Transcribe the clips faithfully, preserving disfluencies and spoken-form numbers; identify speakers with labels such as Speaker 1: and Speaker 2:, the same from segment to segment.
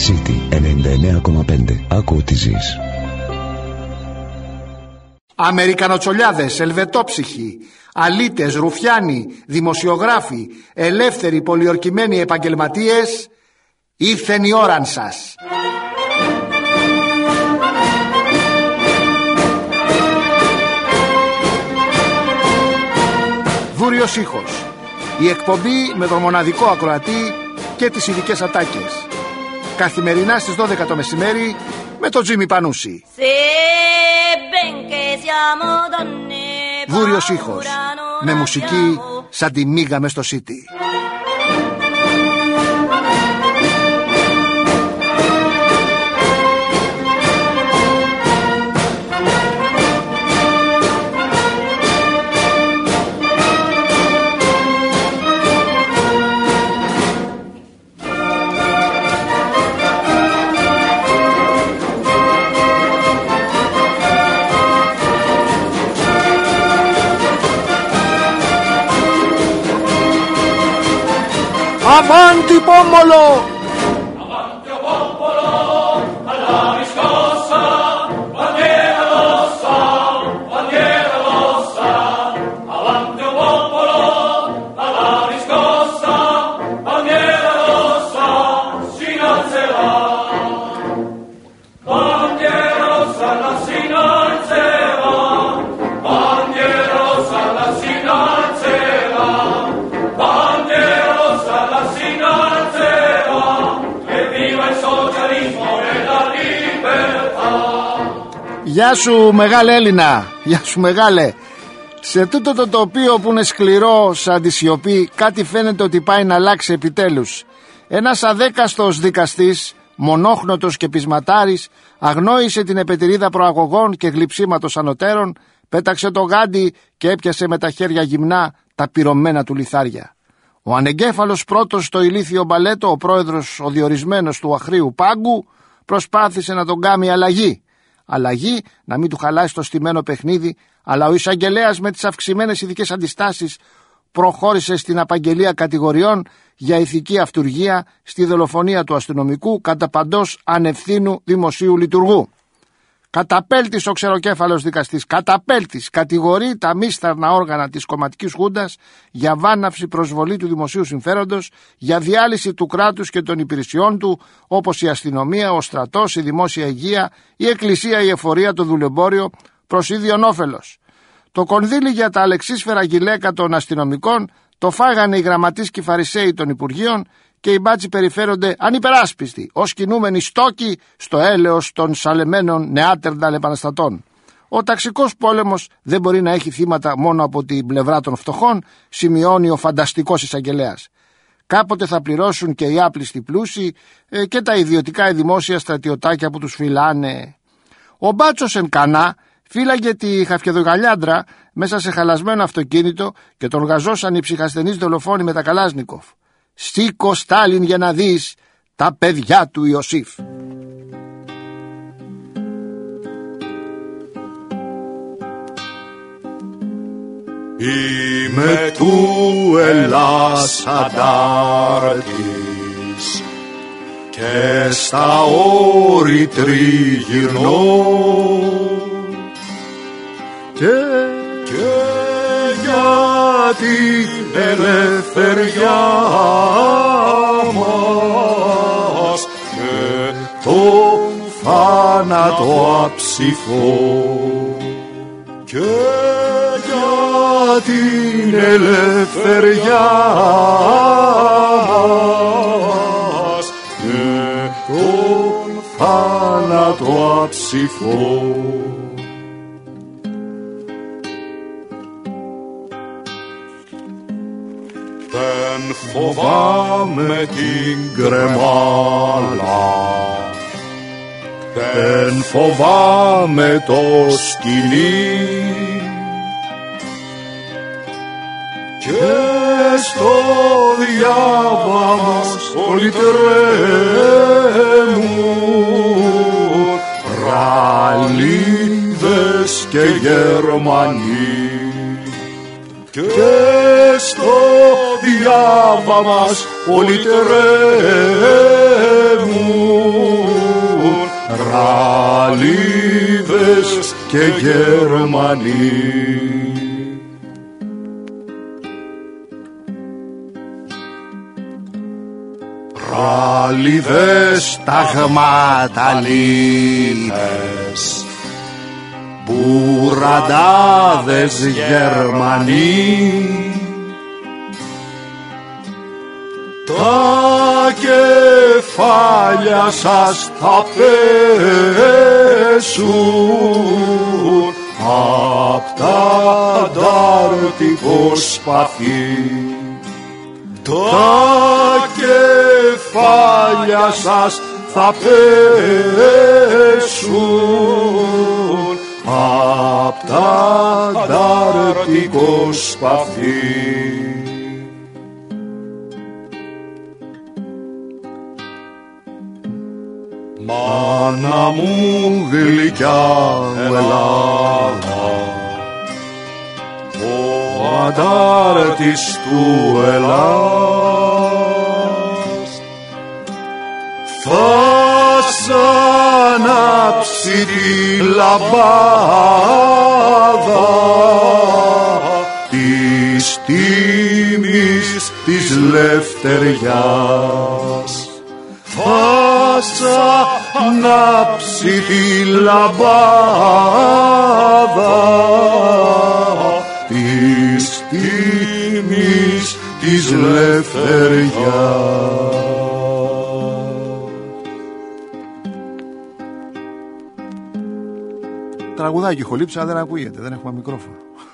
Speaker 1: City ενενήντα εννέα κόμμα πέντε. Άκου ό,τι ζεις.
Speaker 2: Αμερικανοτσολιάδες, ελβετόψυχοι, αλήτες, ρουφιάνοι, δημοσιογράφοι, ελεύθεροι πολιορκημένοι επαγγελματίες, ήρθεν η ώραν σας. Βούριος ήχος. Η εκπομπή με τον μοναδικό ακροατή και τις ειδικές ατάκες. Καθημερινά στις δώδεκα το μεσημέρι με τον Τζίμι Πανούση. Βούριος ήχος. Με μουσική σαν τη μίγα μες στο City. Avanti Pomolo!
Speaker 3: Avanti Pomolo, alla riscossa, bandiera rossa, bandiera rossa. Avanti Pomolo, alla riscossa, bandiera rossa, si innalzerà. Bandiera rossa, la si innalzerà. Bandiera rossa, la si innalzerà. Bandiera rossa, la si innalzerà. E viva il socialismo e la libertà.
Speaker 2: Γεια σου μεγάλε Έλληνα, γεια σου μεγάλε. Σε τούτο το τοπίο που είναι σκληρό σαν τη σιωπή, κάτι φαίνεται ότι πάει να αλλάξει επιτέλους. Ένας αδέκαστος δικαστής, μονόχνοτος και πεισματάρης, αγνόησε την επετηρίδα προαγωγών και γλυψίματος ανωτέρων, πέταξε το γάντι και έπιασε με τα χέρια γυμνά τα πυρωμένα του λιθάρια. Ο ανεγκέφαλος πρώτος στο ηλίθιο μπαλέτο, ο πρόεδρος ο διορισμένος του αχρίου πάγκου, προσπάθησε να τον κάνει αλλαγή. Αλλαγή να μην του χαλάσει το στημένο παιχνίδι, αλλά ο εισαγγελέας με τις αυξημένες ειδικές αντιστάσεις προχώρησε στην απαγγελία κατηγοριών για ηθική αυτουργία στη δολοφονία του αστυνομικού κατά παντός ανευθύνου δημοσίου λειτουργού. Καταπέλτης ο ξεροκέφαλος δικαστής, καταπέλτης, κατηγορεί τα μίσταρνα όργανα της κομματικής χούντας για βάναυση προσβολή του δημοσίου συμφέροντος, για διάλυση του κράτους και των υπηρεσιών του, όπως η αστυνομία, ο στρατός, η δημόσια υγεία, η εκκλησία, η εφορία, το δουλεμπόριο, προς ίδιον όφελος. Το κονδύλι για τα αλεξίσφαιρα γυλαίκα των αστυνομικών το φάγανε οι γραμματείς και οι φαρισαίοι των υπουργείων και οι μπάτσοι περιφέρονται ανυπεράσπιστοι ως κινούμενοι στόκοι στο έλεος των σαλεμένων νεάτερνταλ επαναστατών. Ο ταξικός πόλεμος δεν μπορεί να έχει θύματα μόνο από την πλευρά των φτωχών, σημειώνει ο φανταστικός εισαγγελέας. Κάποτε θα πληρώσουν και οι άπλιστοι πλούσιοι ε, και τα ιδιωτικά ή δημόσια στρατιωτάκια που τους φυλάνε. Ο μπάτσος εν κανά φύλαγε τη χαφιεδογαλιάντρα μέσα σε χαλασμένο αυτοκίνητο και τον γαζώσαν οι ψυχασθενείς δολοφόνοι με τα Καλάσνικοφ. Σήκω Στάλιν για να δεις τα παιδιά του Ιωσήφ.
Speaker 4: Είμαι του Ελλάς αντάρτης και στα όρη τριγυρνώ και, και για την ελευθεριά μας και το θάνατο αψηφώ και για την ελευθεριά μας και τον θάνατο αψηφώ. Δεν φοβάμαι την κρεμάλα, δεν φοβάμαι το σκυλί και στο διάβα μας όλοι τρέμουν Ραλίδες και Γερμανοί και στο διάβα μας όλοι τρέμουν και Γερμανοί. Ραλιδές ταγματαλίδες, μπουραντάδες Γερμανοί, τα κεφάλια σας θα πέσουν απ' τα αντάρτικο σπαθί. Τα κεφάλια σας θα πέσουν απ' τα αντάρτικο σπαθί. Μάνα μου γλυκιά Ελλάδα, ο αντάρτης του Ελλάς θα σ' ανάψει τη λαμπάδα της τίμης της λευτεριάς. Θα σ' ανάψει τη λαμπάδα της τίμης της λευτεριάς.
Speaker 2: Τραγουδάκι χολύψα, δεν ακούγεται, δεν έχουμε μικρόφωνο.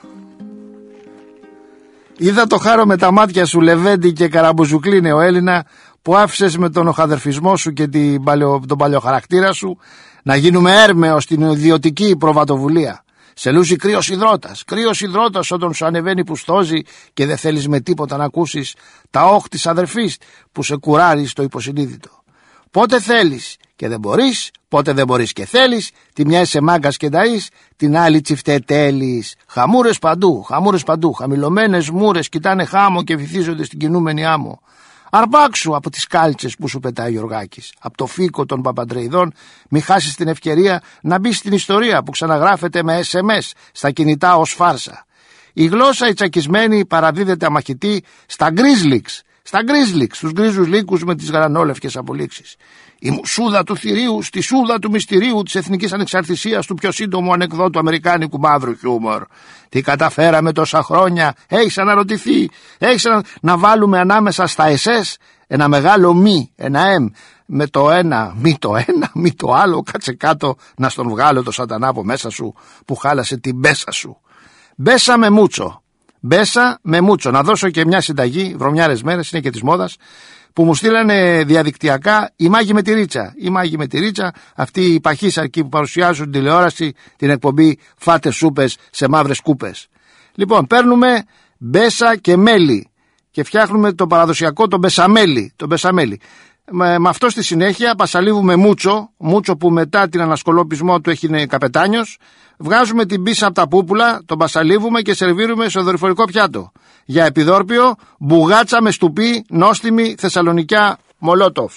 Speaker 2: Είδα το χάρο με τα μάτια σου, Λεβέντη και Καραμπουζουκλίνε ο Έλληνα, που άφησες με τον οχαδερφισμό σου και την παλαιο, τον παλαιοχαρακτήρα σου να γίνουμε έρμεο στην ιδιωτική προβατοβουλία. Σε λούζει κρύος υδρότας, κρύος υδρότας όταν σου ανεβαίνει που στόζει και δεν θέλεις με τίποτα να ακούσεις τα όχ της αδερφής που σε κουράρει στο υποσυνείδητο. Πότε θέλεις και δεν μπορείς, πότε δεν μπορείς και θέλεις, τη μια είσαι μάγκας και ταΐς, την άλλη τσιφτετέλεις. Χαμούρες παντού, χαμούρες παντού, χαμηλωμένες μούρες κοιτάνε χάμο και βυθίζονται στην κινούμενη άμμο. Αρπάξου από τις κάλτσες που σου πετάει ο Γιωργάκης, από το φύκο των Παπαντρεϊδών, μη χάσεις την ευκαιρία να μπεις στην ιστορία που ξαναγράφεται με ες εμ ες στα κινητά ως φάρσα. Η γλώσσα η τσακισμένη παραδίδεται αμαχητή στα γκρίζλιξ, στα γκρίζλιξ, στους γκρίζους λύκους με τις γρανόλευκες απολύξεις. Η μουσούδα του θηρίου στη σούδα του μυστηρίου της εθνικής ανεξαρτησίας του πιο σύντομου ανεκδότου αμερικάνικου μαύρου χιούμορ. Τι καταφέραμε τόσα χρόνια, έχεις αναρωτηθεί, έχεις ανα... να βάλουμε ανάμεσα στα ες ες ένα μεγάλο μη, ένα εμ, με το ένα, μη το ένα, μη το άλλο, κάτσε κάτω να στον βγάλω το σατανά από μέσα σου που χάλασε την μπέσα σου. Μπέσα με μούτσο, μπέσα με μούτσο. Να δώσω και μια συνταγή, βρωμιάρες μέρες, είναι και της μόδας, που μου στείλανε διαδικτυακά οι μάγοι με τη ρίτσα. Οι μάγοι με τη ρίτσα, αυτοί οι παχύσαρκοι που παρουσιάζουν την τηλεόραση, την εκπομπή Φάτε σούπες σε μαύρες κούπες. Λοιπόν, παίρνουμε μπέσα και μέλι και φτιάχνουμε το παραδοσιακό το μπεσαμέλι. Το μπεσαμέλι. Με, με αυτό στη συνέχεια πασαλίβουμε μούτσο, μούτσο που μετά την ανασκολόπισμό του έχει καπετάνιος. Βγάζουμε την πίσα από τα πούπουλα, τον πασαλίβουμε και σερβίρουμε σε δορυφορικό πιάτο. Για επιδόρπιο, μπουγάτσα με στουπί, νόστιμη θεσσαλονικιά μολότοφ.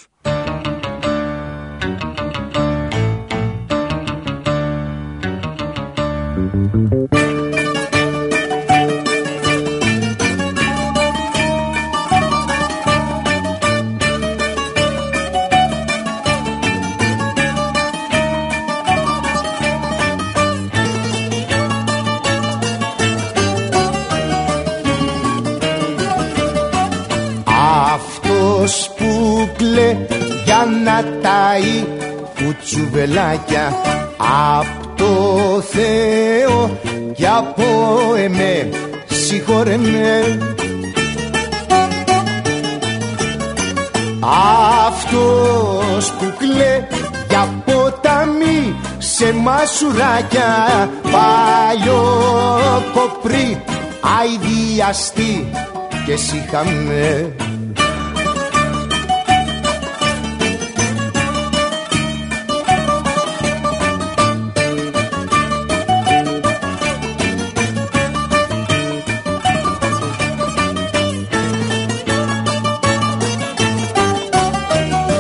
Speaker 5: Αυτός που κλαί για να ταΐ κουτσουβελάκια απ' το Θεό και από εμέ συγχωρεμέ. Αυτός που κλαί για ποτάμι σε μασουράκια παλιό κοπρί αηδιαστή και συχαμέ.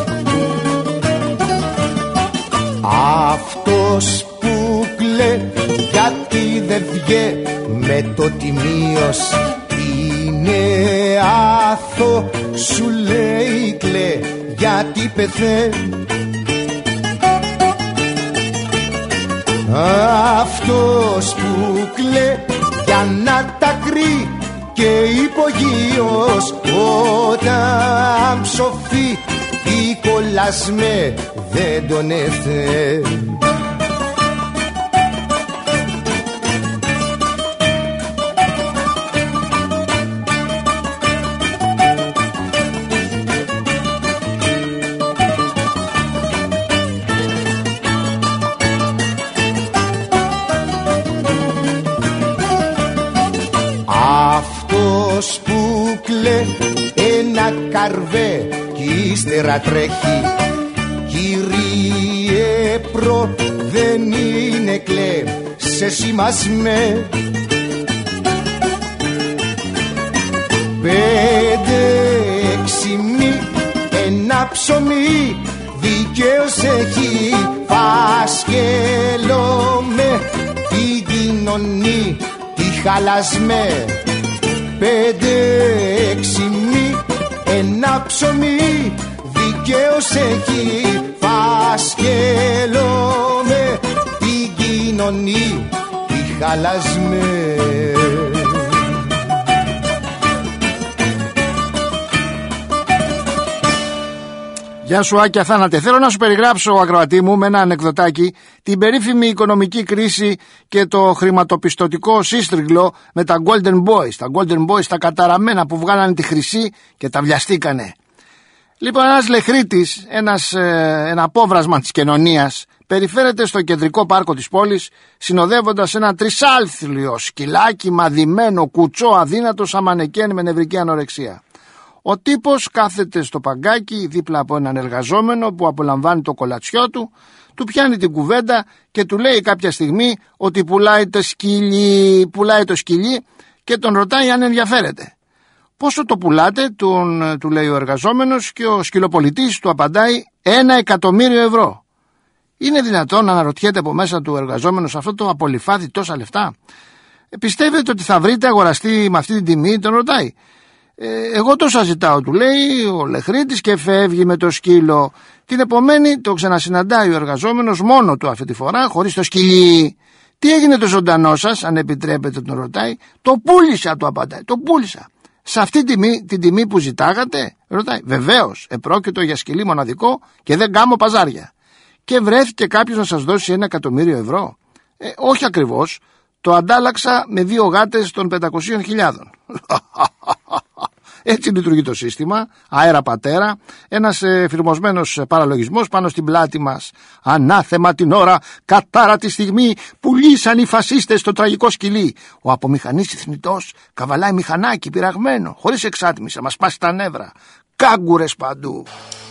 Speaker 5: Αυτός που κλαί με το τιμίος είναι άθο, σου λέει κλαί γιατί πεθαίνει. Αυτός που κλαί για να τα κρύει και υπογείως όταν ψοφεί η κολλασμέ δεν τον έφερε. Αυτός που κλαί ένα καρβέ κι ύστερα τρέχει. Κύριε προ δεν είναι κλαί σε σημασμέ. Πέντε έξιμη ένα ψωμί δικαίως έχει φάσκελο με την κοινωνή τη χαλασμέ. Πέντε έξιμη ένα ψωμί δικαίως έχει φάσκελο με την κοινωνή τη χαλασμέ.
Speaker 2: Γεια σου Άκη Αθάνατε. Θέλω να σου περιγράψω, ακροατή μου, με ένα ανεκδοτάκι την περίφημη οικονομική κρίση και το χρηματοπιστωτικό σύστριγγλο με τα Golden Boys. Τα Golden Boys, τα καταραμένα που βγάλανε τη χρυσή και τα βιαστήκανε. Λοιπόν, ένας λεχρίτης, ένας, ε, ένα απόβρασμα της κοινωνίας, περιφέρεται στο κεντρικό πάρκο της πόλης, συνοδεύοντας ένα τρισάλθλιο σκυλάκι μαδημένο, κουτσό, αδύνατο, σαν μανεκέν με νευρική ανορεξία. Ο τύπος κάθεται στο παγκάκι δίπλα από έναν εργαζόμενο που απολαμβάνει το κολατσιό του, του πιάνει την κουβέντα και του λέει κάποια στιγμή ότι πουλάει το σκυλί, πουλάει το σκυλί και τον ρωτάει αν ενδιαφέρεται. «Πόσο το πουλάτε?» τον, του λέει ο εργαζόμενος και ο σκυλοπολιτής του απαντάει «ένα εκατομμύριο ευρώ». Είναι δυνατόν να αναρωτιέται από μέσα του εργαζόμενος αυτό το απολυφάδι τόσα λεφτά? Ε, πιστεύετε ότι θα βρείτε αγοραστή με αυτή την τιμή? Τον ρωτάει. Ε, εγώ τόσα ζητάω, του λέει ο λεχρίτης και φεύγει με το σκύλο. Την επομένη το ξανασυναντάει ο εργαζόμενος μόνο του αυτή τη φορά, χωρίς το σκυλί. «Τι έγινε το ζωντανό σας, αν επιτρέπετε?» τον ρωτάει. «Το πούλησα», του απαντάει, «το πούλησα». «Σε αυτή την τιμή, την τιμή που ζητάγατε?» ρωτάει. «Βεβαίως, επρόκειτο για σκυλί μοναδικό και δεν κάμω παζάρια». «Και βρέθηκε κάποιος να σας δώσει ένα εκατομμύριο ευρώ?» Ε, «όχι ακριβώς, το αντάλλαξα με δύο γάτες των πεντακοσίων χιλιάδων». Έτσι λειτουργεί το σύστημα, αέρα πατέρα, ένας εφηρμοσμένος παραλογισμός πάνω στην πλάτη μας. Ανάθεμα την ώρα, κατάρα τη στιγμή που λύσαν οι φασίστες το τραγικό σκυλί. Ο απομηχανής θνητός καβαλάει μηχανάκι πειραγμένο, χωρίς εξάτμιση, μας πάσει τα νεύρα. Κάγκουρες παντού.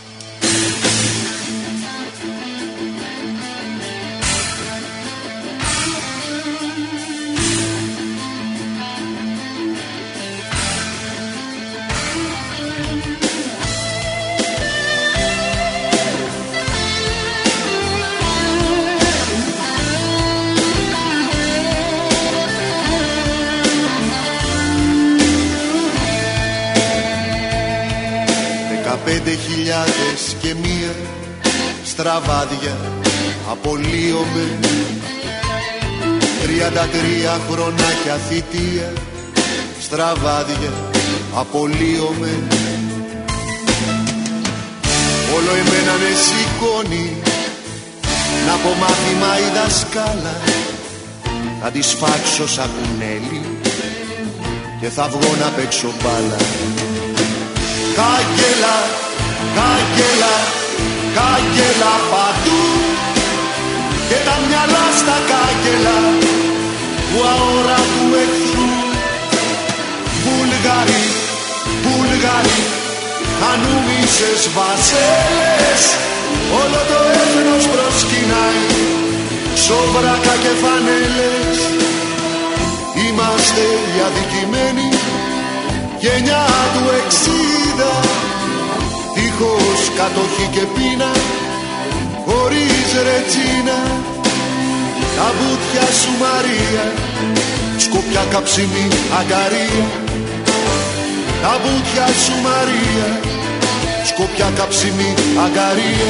Speaker 4: Πέντε χιλιάδες και μία στραβάδια απολύομαι. Τριάντα τρία χρονάκια θητεία στραβάδια απολύομαι. Όλο εμένα με σηκώνει να πω μάθημα η δασκάλα. Θα τη σφάξω σαν κουνέλι και θα βγω να παίξω μπάλα. Κάγκελα, κάγκελα, κάγκελα παντού και τα μυαλά στα κάγκελα του αόρατου εχθρού. Βουλγαροί, Βουλγαροί, ανούμισες βασέλες, όλο το έθνος προσκυνάει, σοβράκα και φανέλες. Είμαστε οι αδικημένοι γενιά του εξήντα, δίχως κατοχή και πείνα, χωρίς ρετσίνα. τα βουτιά σου Μαρία, Σκοπιά καψιμή αγκαρία. Τα βουτιά σου Μαρία, Σκοπιά καψιμή αγκαρία.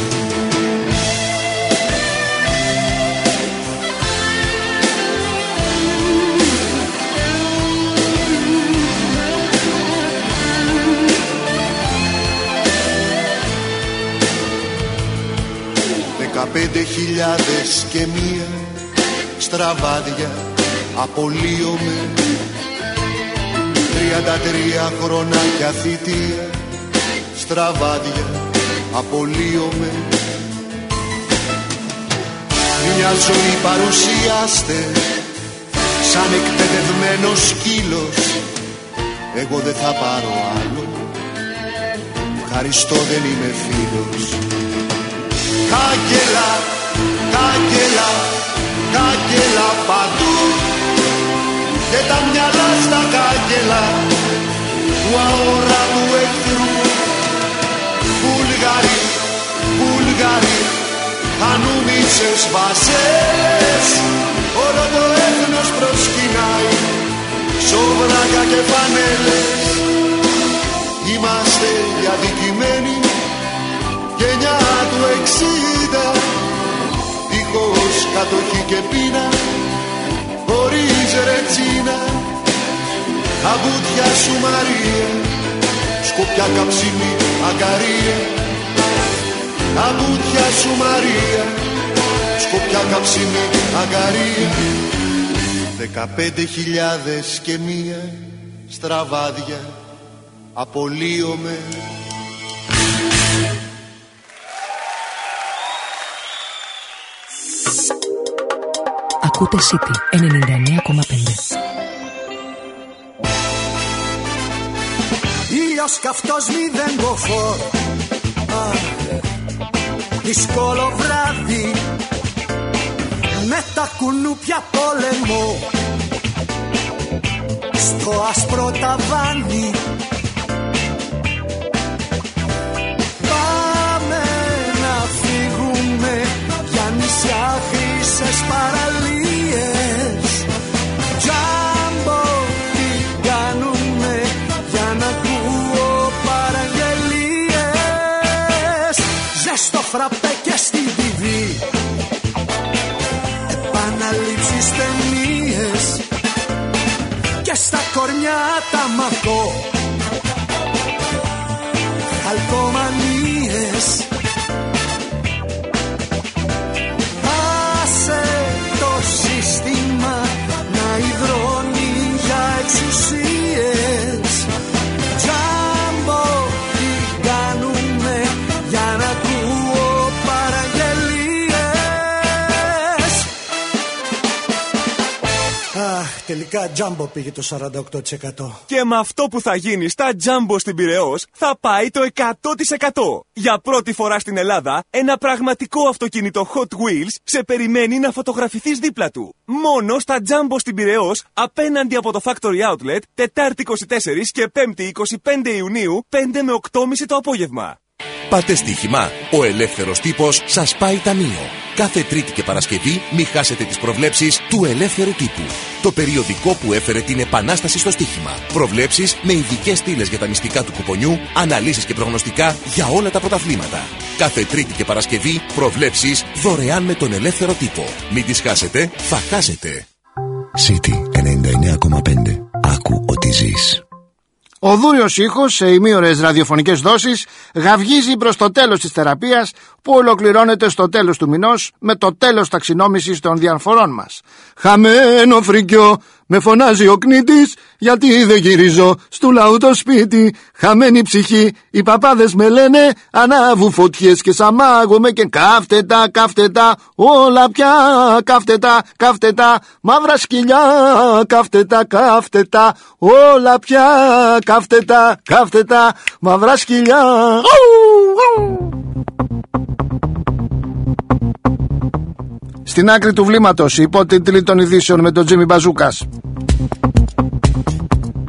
Speaker 4: Δεκαπέντε χιλιάδες και μία στραβάδια απολύομαι. Τριάντα τρία χρονάκια θητεία, στραβάδια απολύομαι. Μια ζωή παρουσιάστε σαν εκπαιδευμένος σκύλος. Εγώ δεν θα πάρω άλλο, ευχαριστώ δεν είμαι φίλος. Κάγκελα, κάγκελα, κάγκελα παντού και τα μυαλά στα κάγκελα του αόρατου εχθρού. Βούλγαροι, Βούλγαροι, ανούμισες βασές, όλο το έθνος προσκυνάει, σόβρακα και φανέλες. Είμαστε οι αδικημένοι, γενιά του εξήντα, δίχως κατοχή και πείνα, χωρίς ρετσίνα. Τα βουτιά σου Μαρία, Σκοπιά καψιμή αγκαρία. Τα βουτιά σου Μαρία, Σκοπιά καψιμή αγκαρία. Δεκαπέντε χιλιάδες και μία στραβάδια απολύομαι.
Speaker 6: Ακούτε City ενενήντα εννέα κόμμα πέντε.
Speaker 5: Ήλιος καυτός μηδέν μποφόρ, δύσκολο βράδυ με τα κουνούπια πόλεμο στο άσπρο ταβάνι. Πάμε να φύγουμε για νησιά, χρυσές παραλίες. Τζάμπο τι κάνουμε για να ακούω παραγγελίες. Ζεστό φραπέ και στη τι βι, επαναλήψεις ταινίες και στα κορμιά τα μακώ, αλκομανίες. Άσε το σύστημα να υδρώνει για εξουσίες. Τζάμπο τι κάνουμε για να ακούω παραγγελίες. Αχ, τελικά Τζάμπο πήγε το σαράντα οκτώ τοις εκατό.
Speaker 7: Και με αυτό που θα γίνει στα Τζάμπο στην Πειραιώς θα πάει το εκατό τοις εκατό. Για πρώτη φορά στην Ελλάδα, ένα πραγματικό αυτοκίνητο Hot Wheels σε περιμένει να φωτογραφηθείς δίπλα του. Μόνο στα Τζάμπο στην Πειραιώς, απέναντι από το Factory Outlet, Τετάρτη είκοσι τέσσερα και Πέμπτη είκοσι πέντε Ιουνίου, πέντε με οκτώ και μισή το απόγευμα.
Speaker 8: Πάτε στοίχημα, ο ελεύθερος τύπος σας πάει ταμείο. Κάθε Τρίτη και Παρασκευή μη χάσετε τις προβλέψεις του Ελεύθερου Τύπου. Το περιοδικό που έφερε την επανάσταση στο στοίχημα. Προβλέψεις με ειδικές στήλες για τα μυστικά του κουπονιού, αναλύσεις και προγνωστικά για όλα τα πρωταθλήματα. Κάθε Τρίτη και Παρασκευή προβλέψεις δωρεάν με τον Ελεύθερο Τύπο. Μην τις χάσετε, θα χάσετε.
Speaker 1: City ενενήντα εννέα κόμμα πέντε. Άκου ότι ζεις.
Speaker 2: Ο δούριος ήχος σε ημίωρες ραδιοφωνικές δόσεις γαυγίζει προς το τέλος της θεραπείας που ολοκληρώνεται στο τέλος του μηνός με το τέλος ταξινόμησης των διαφορών μας. Χαμένο φρικιό με φωνάζει ο κνήτης, γιατί δεν γυρίζω στου λαού το σπίτι. Χαμένη ψυχή οι παπάδες με λένε, ανάβου φωτιές και σαμάγομαι και κάφτε τα, κάφτε τα, όλα πια κάφτε τα, κάφτε τα, μαύρα σκυλιά κάφτε τα, κάφτε τα, όλα πια κάφτε τα, κάφτε τα, μαύρα σκυλιά. Στην άκρη του βλήματος, υπότιτλοι των ειδήσεων με τον Τζίμι Μπαζούκας.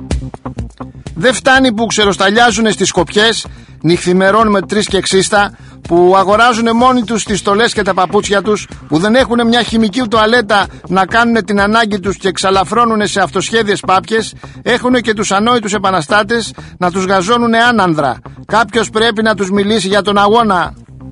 Speaker 2: Δεν φτάνει που ξεροσταλιάζουν στις Σκοπιές νυχθημερών με τρεις και εξίστα που αγοράζουν μόνοι τους τις στολές και τα παπούτσια τους, που δεν έχουν μια χημική τουαλέτα να κάνουν την ανάγκη τους και εξαλαφρώνουν σε αυτοσχέδιες πάπιες, έχουν και τους ανόητους επαναστάτες να τους γαζώνουν άνανδρα. Κάποιος πρέπει να τους μιλήσει για τον αγώνα.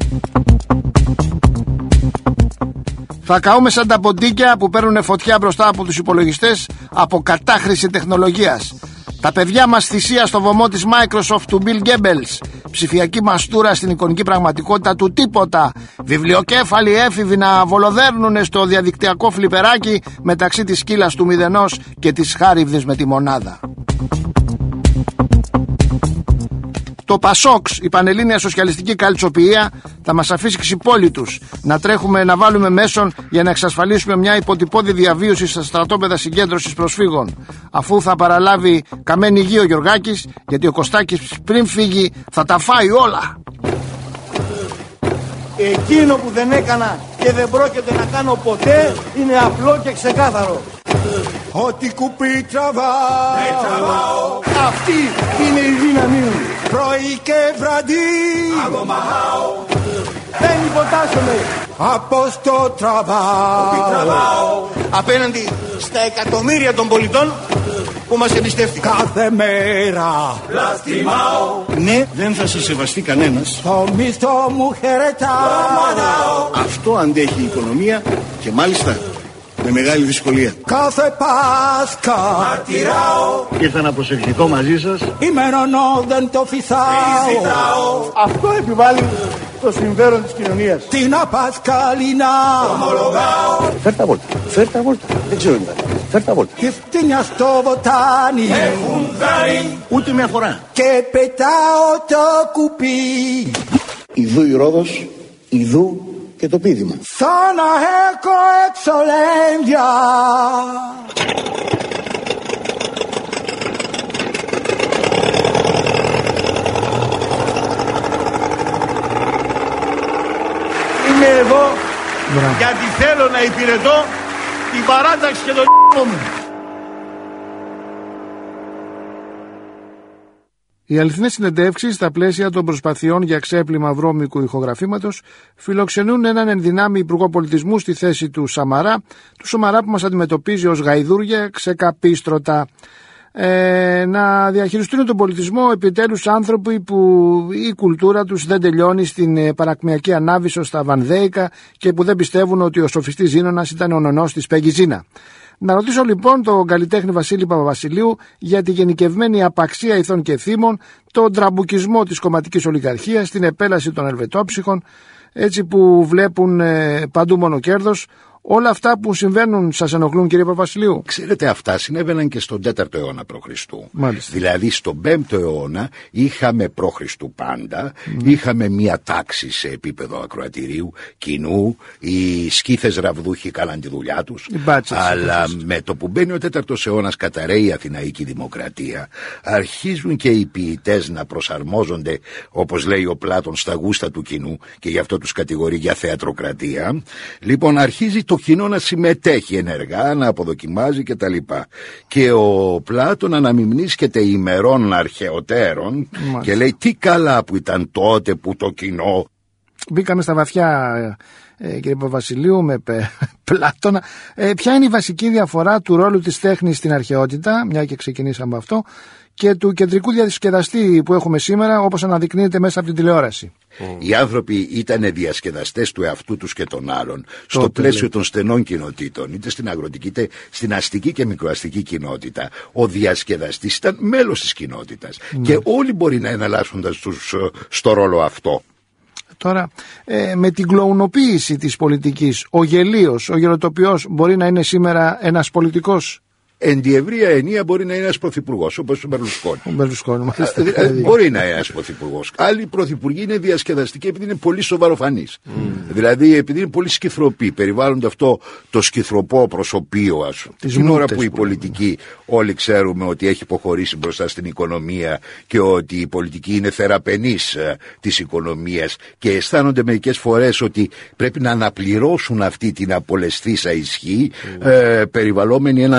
Speaker 2: Θα καούμε σαν τα ποντίκια που παίρνουν φωτιά μπροστά από τους υπολογιστές από κατάχρηση τεχνολογίας. Τα παιδιά μας θυσία στο βωμό της Microsoft του Bill Gables. Ψηφιακή μαστούρα στην εικονική πραγματικότητα του τίποτα. Βιβλιοκέφαλοι έφηβοι να βολοδέρνουνε στο διαδικτυακό φλιπεράκι μεταξύ της σκύλας του μηδενός και της χάριβδης με τη μονάδα. Το Πασόξ, η Πανελλήνια Σοσιαλιστική Καλτσοποιία, θα μας αφήσει ξυπόλυτους να τρέχουμε να βάλουμε μέσον για να εξασφαλίσουμε μια υποτυπώδη διαβίωση στα στρατόπεδα συγκέντρωσης προσφύγων. Αφού θα παραλάβει καμένη γη ο Γιωργάκης, γιατί ο Κωστάκης πριν φύγει θα τα φάει όλα.
Speaker 9: Εκείνο που δεν έκανα και δεν πρόκειται να κάνω ποτέ είναι απλό και ξεκάθαρο.
Speaker 5: Ό,τι κουπί τραβάω,
Speaker 9: αυτή είναι η δύναμή μου.
Speaker 5: πρωί και βραδύ,
Speaker 9: Δεν υποτάσσομαι
Speaker 5: από στο τραβάω,
Speaker 9: απέναντι στα εκατομμύρια των πολιτών που μας εμπιστεύτηκαν.
Speaker 5: κάθε μέρα.
Speaker 9: Ναι, δεν θα σε σεβαστεί κανένας.
Speaker 5: Το μισθό μου χαιρετάω,
Speaker 9: Αυτό αντέχει η οικονομία και μάλιστα με μεγάλη δυσκολία.
Speaker 5: κάθε Πάσχα
Speaker 9: Ήρθα να προσευχηθώ μαζί σας.
Speaker 5: ημερονό δεν το φυσάω,
Speaker 9: Αυτό επιβάλλει το συμφέρον της κοινωνίας.
Speaker 5: την Απασκαλίνα
Speaker 9: Φέρ' τα βόλτα, φέρ' τα βόλτα. Δεν ξέρω τι θα κάνει. Φέρ' τα βόλτα.
Speaker 5: και φτύνια στο βοτάνι
Speaker 9: Ούτε μια φορά.
Speaker 5: και πετάω το κουπί
Speaker 9: Ιδού η Ρόδος, ιδού και το πείδημα.
Speaker 5: σαν να έχω εξολένδια.
Speaker 9: Είμαι εδώ
Speaker 2: Μπράβο.
Speaker 9: γιατί θέλω να υπηρετώ την παράταξη και τον μου.
Speaker 2: Οι αληθινές συνεντεύξεις στα πλαίσια των προσπαθειών για ξέπλυμα βρώμικου ηχογραφήματος φιλοξενούν έναν ενδυνάμει υπουργό πολιτισμού στη θέση του Σαμαρά, του Σαμαρά που μας αντιμετωπίζει ως γαϊδούρια ξεκαπίστρωτα. Ε, να διαχειριστούν τον πολιτισμό επιτέλους άνθρωποι που η κουλτούρα τους δεν τελειώνει στην παρακμιακή Ανάβησο στα Βανδέικα και που δεν πιστεύουν ότι ο σοφιστής Ζήνωνας ήταν ο νονός της Πέγγι Ζήνα. Να ρωτήσω λοιπόν τον καλλιτέχνη Βασίλη Παπαβασιλείου για τη γενικευμένη απαξία ηθών και θύμων, τον τραμπουκισμό της κομματικής ολιγαρχίας, την επέλαση των ελβετόψυχων, έτσι που βλέπουν ε, παντού μόνο κέρδος. Όλα αυτά που συμβαίνουν σας ενοχλούν, κύριε Παπαβασιλείου?
Speaker 10: Ξέρετε, αυτά συνέβαιναν και στον τέταρτο αιώνα π.Χ.
Speaker 2: Μάλιστα.
Speaker 10: Δηλαδή στον πέμπτο αιώνα είχαμε π.Χ. πάντα, mm. είχαμε μία τάξη σε επίπεδο ακροατηρίου, κοινού, οι σκήθες ραβδούχοι κάναν τη δουλειά τους, αλλά με το που μπαίνει ο τέταρτος αιώνας, καταραίει η Αθηναϊκή Δημοκρατία, αρχίζουν και οι ποιητές να προσαρμόζονται, όπως λέει ο Πλάτων, στα γούστα του κοινού και γι' αυτό τους κατηγορεί για θεατροκρατία. Λοιπόν, αρχίζει το κοινό να συμμετέχει ενεργά, να αποδοκιμάζει κτλ. Και ο Πλάτων αναμιμνίσκεται ημερών αρχαιοτέρων. Μάλιστα. Και λέει τι καλά που ήταν τότε που το κοινό.
Speaker 2: Μπήκαμε στα βαθιά, ε, κύριε Παπαβασιλείου, με πε, Πλάτωνα. Ε, ποια είναι η βασική διαφορά του ρόλου της τέχνης στην αρχαιότητα, μια και ξεκινήσαμε αυτό, και του κεντρικού διασκεδαστή που έχουμε σήμερα, όπως αναδεικνύεται μέσα από την τηλεόραση?
Speaker 10: Mm. Οι άνθρωποι ήταν διασκεδαστές του εαυτού τους και των άλλων, στο Τότε, πλαίσιο λέει. των στενών κοινοτήτων, είτε στην αγροτική είτε στην αστική και μικροαστική κοινότητα. Ο διασκεδαστής ήταν μέλος της κοινότητας. Mm. Και όλοι μπορεί να εναλλάσσονται στους, στο ρόλο αυτό.
Speaker 2: Τώρα, ε, με την κλοουνοποίηση της πολιτικής, ο γελίος, ο γελοτοποιός μπορεί να είναι σήμερα ένας πολιτικός?
Speaker 10: Εν τη ευρεία ενία μπορεί να είναι ένας πρωθυπουργός, όπως ο Μπερλουσκόνη.
Speaker 2: Ο Μπερλουσκόνη,
Speaker 10: μπορεί να είναι ένας πρωθυπουργός. Άλλοι πρωθυπουργοί είναι διασκεδαστικοί επειδή είναι πολύ σοβαροφανείς. Mm. Δηλαδή επειδή είναι πολύ σκυθροποί, περιβάλλονται αυτό το σκυθροπό προσωπείο, ας πούμε. Την ώρα που οι πολιτικοί όλοι ξέρουμε ότι έχει υποχωρήσει μπροστά στην οικονομία και ότι η πολιτική είναι θεραπενής ε, της οικονομίας και αισθάνονται μερικές φορές ότι πρέπει να αναπληρώσουν αυτή την απολεσθήσα ισχύ, mm. ε, περιβαλλόμενοι έναν.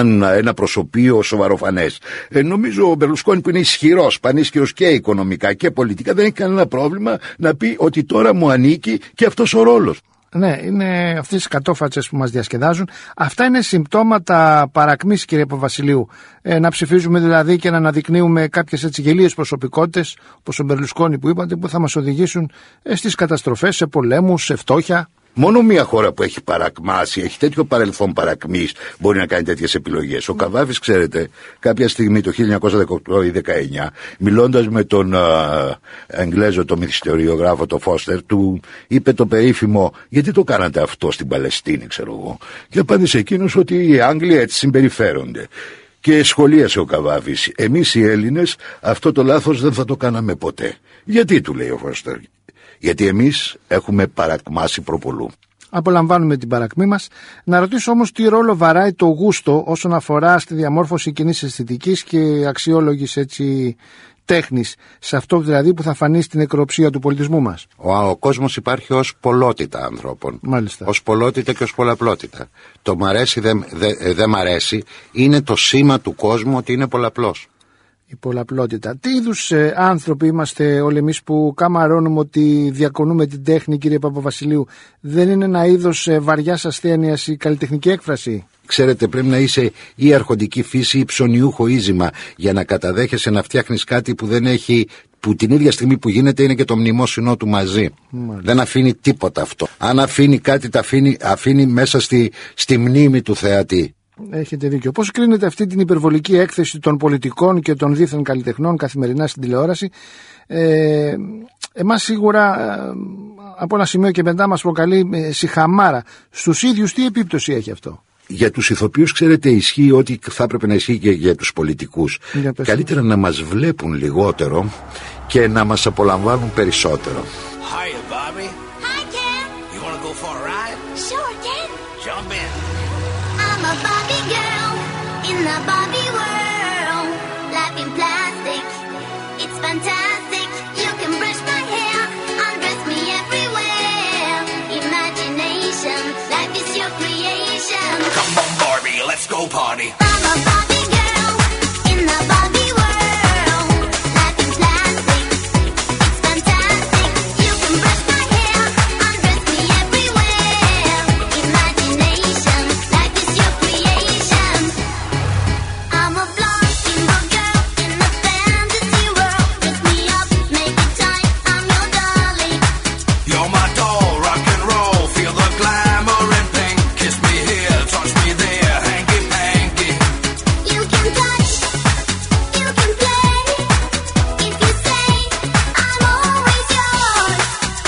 Speaker 10: ένα προσωπείο σοβαροφανές. Ε, νομίζω ο Μπερλουσκόνη, που είναι ισχυρός, πανίσχυρος και οικονομικά και πολιτικά, δεν έχει κανένα πρόβλημα να πει ότι τώρα μου ανήκει και αυτός ο ρόλος.
Speaker 2: Ναι, είναι αυτές οι κατόφατσες που μας διασκεδάζουν. Αυτά είναι συμπτώματα παρακμής, κύριε Παπαβασιλείου. Ε, να ψηφίζουμε δηλαδή και να αναδεικνύουμε κάποιες έτσι γελίες προσωπικότητες, όπως ο Μπερλουσκόνη που είπατε, που θα μας οδηγήσουν ε, στις καταστροφές, σε πολέμους, σε φτώχεια.
Speaker 10: Μόνο μια χώρα που έχει παρακμάσει, έχει τέτοιο παρελθόν παρακμής, μπορεί να κάνει τέτοιες επιλογές. Ο Καβάφης, ξέρετε, κάποια στιγμή το χίλια εννιακόσια δεκαοκτώ ή δεκαεννιά, μιλώντας με τον α, Εγγλέζο, το μυθιστοριογράφο, το Φώστερ, του είπε το περίφημο «Γιατί το κάνατε αυτό στην Παλαιστίνη, ξέρω εγώ». Και απάντησε εκείνος ότι οι Άγγλοι έτσι συμπεριφέρονται. Και σχολίασε ο Καβάφης, εμείς οι Έλληνες αυτό το λάθος δεν θα το κάναμε ποτέ. Γιατί, του λέει ο Φώστερ? Γιατί εμείς έχουμε παρακμάσει προπολού.
Speaker 2: Απολαμβάνουμε την παρακμή μας. Να ρωτήσω όμως τι ρόλο βαράει το γούστο όσον αφορά στη διαμόρφωση κοινής αισθητικής και αξιόλογης έτσι τέχνης, σε αυτό δηλαδή που θα φανεί στην νεκροψία του πολιτισμού μας.
Speaker 11: Ο, ο κόσμος υπάρχει ως πολλότητα ανθρώπων.
Speaker 2: Μάλιστα.
Speaker 11: Ως πολλότητα και ως πολλαπλότητα. Το μ' αρέσει δεν δε, δε μ' αρέσει είναι το σήμα του κόσμου ότι είναι πολλαπλός.
Speaker 2: Η πολλαπλότητα. Τι είδους ε, άνθρωποι είμαστε όλοι εμείς που καμαρώνουμε ότι διακονούμε την τέχνη, κύριε Παπαβασιλείου? Δεν είναι ένα είδος ε, βαριάς ασθένειας η καλλιτεχνική έκφραση?
Speaker 11: Ξέρετε, πρέπει να είσαι ή αρχοντική φύση ή ψωνιούχο ίζημα για να καταδέχεσαι να φτιάχνεις κάτι που δεν έχει, που την ίδια στιγμή που γίνεται είναι και το μνημόσυνό του μαζί. Μάλιστα. Δεν αφήνει τίποτα αυτό. Αν αφήνει κάτι, τα αφήνει, αφήνει μέσα στη, στη μνήμη του θεατή.
Speaker 2: Έχετε δίκιο. Πώς κρίνετε αυτή την υπερβολική έκθεση των πολιτικών και των δίθεν καλλιτεχνών καθημερινά στην τηλεόραση? Ε, εμάς σίγουρα ε, από ένα σημείο και μετά μας προκαλεί ε, σιχαμάρα. Στους ίδιους τι επίπτωση έχει αυτό?
Speaker 10: Για τους ηθοποιούς, ξέρετε, ισχύει ότι θα έπρεπε να ισχύει και για τους πολιτικούς. Για Καλύτερα να μας βλέπουν λιγότερο και να μας απολαμβάνουν περισσότερο.
Speaker 12: Hi, Bobby. Hi, Ken. You want to go for a ride? Sure, Ken. Jump in. I'm a Barbie girl in the Barbie world. Life in plastic, it's fantastic. You can brush my hair, undress me everywhere. Imagination, life is your creation. Come on, Barbie, let's go party. I'm a Barbie girl in the Barbie world. Life in plastic, it's fantastic. You can brush my hair, undress me everywhere. Imagination, life is your creation. I'm a blonde girl in a fantasy world. Dress me up, make it tight, I'm your darling. You're my doll, rock and roll, feel the glamour and pink. Kiss me here, touch me there, hanky panky. You can touch, you can play. If you say I'm always yours.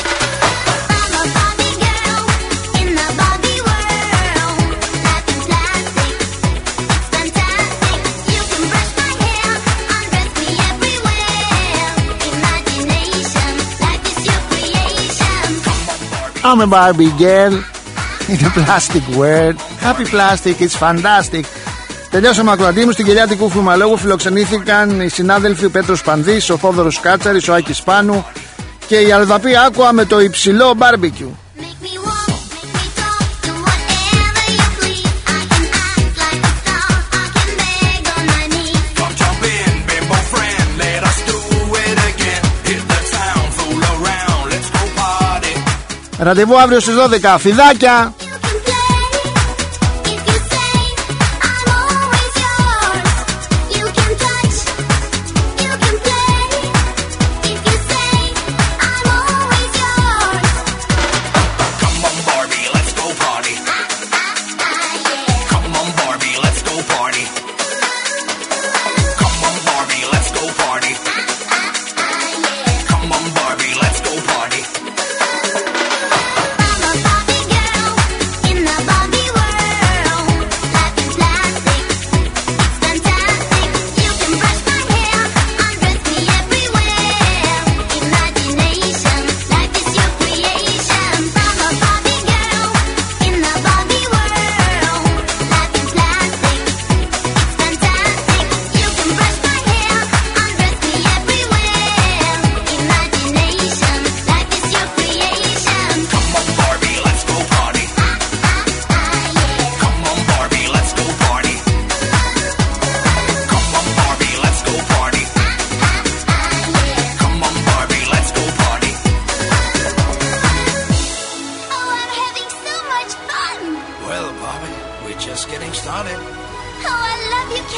Speaker 12: I'm a Barbie girl in the Barbie world. Life in plastic, it's fantastic. You can brush my hair, undress me everywhere. Imagination, life is your creation.
Speaker 2: I'm a Barbie girl in a plastic world. Happy plastic, it's fantastic. Τελειώσαμε ακροατή μου. Στην Κελιά του Κουφουμαλόγου φιλοξενήθηκαν οι συνάδελφοι ο Πέτρος Πανδής, ο Θόδωρος Κάτσαρης, ο Άκης Πάνου και η Αλδαπή Άκουα με το υψηλό μπάρμπικιου.
Speaker 12: Come jump in, bimbo friend, let us do it again. Hit the town, fool around, let's go party.
Speaker 2: Ραντεβού αύριο στις δώδεκα. Φιδάκια!
Speaker 12: Barbie, let's go party. just getting started. Oh, I love you,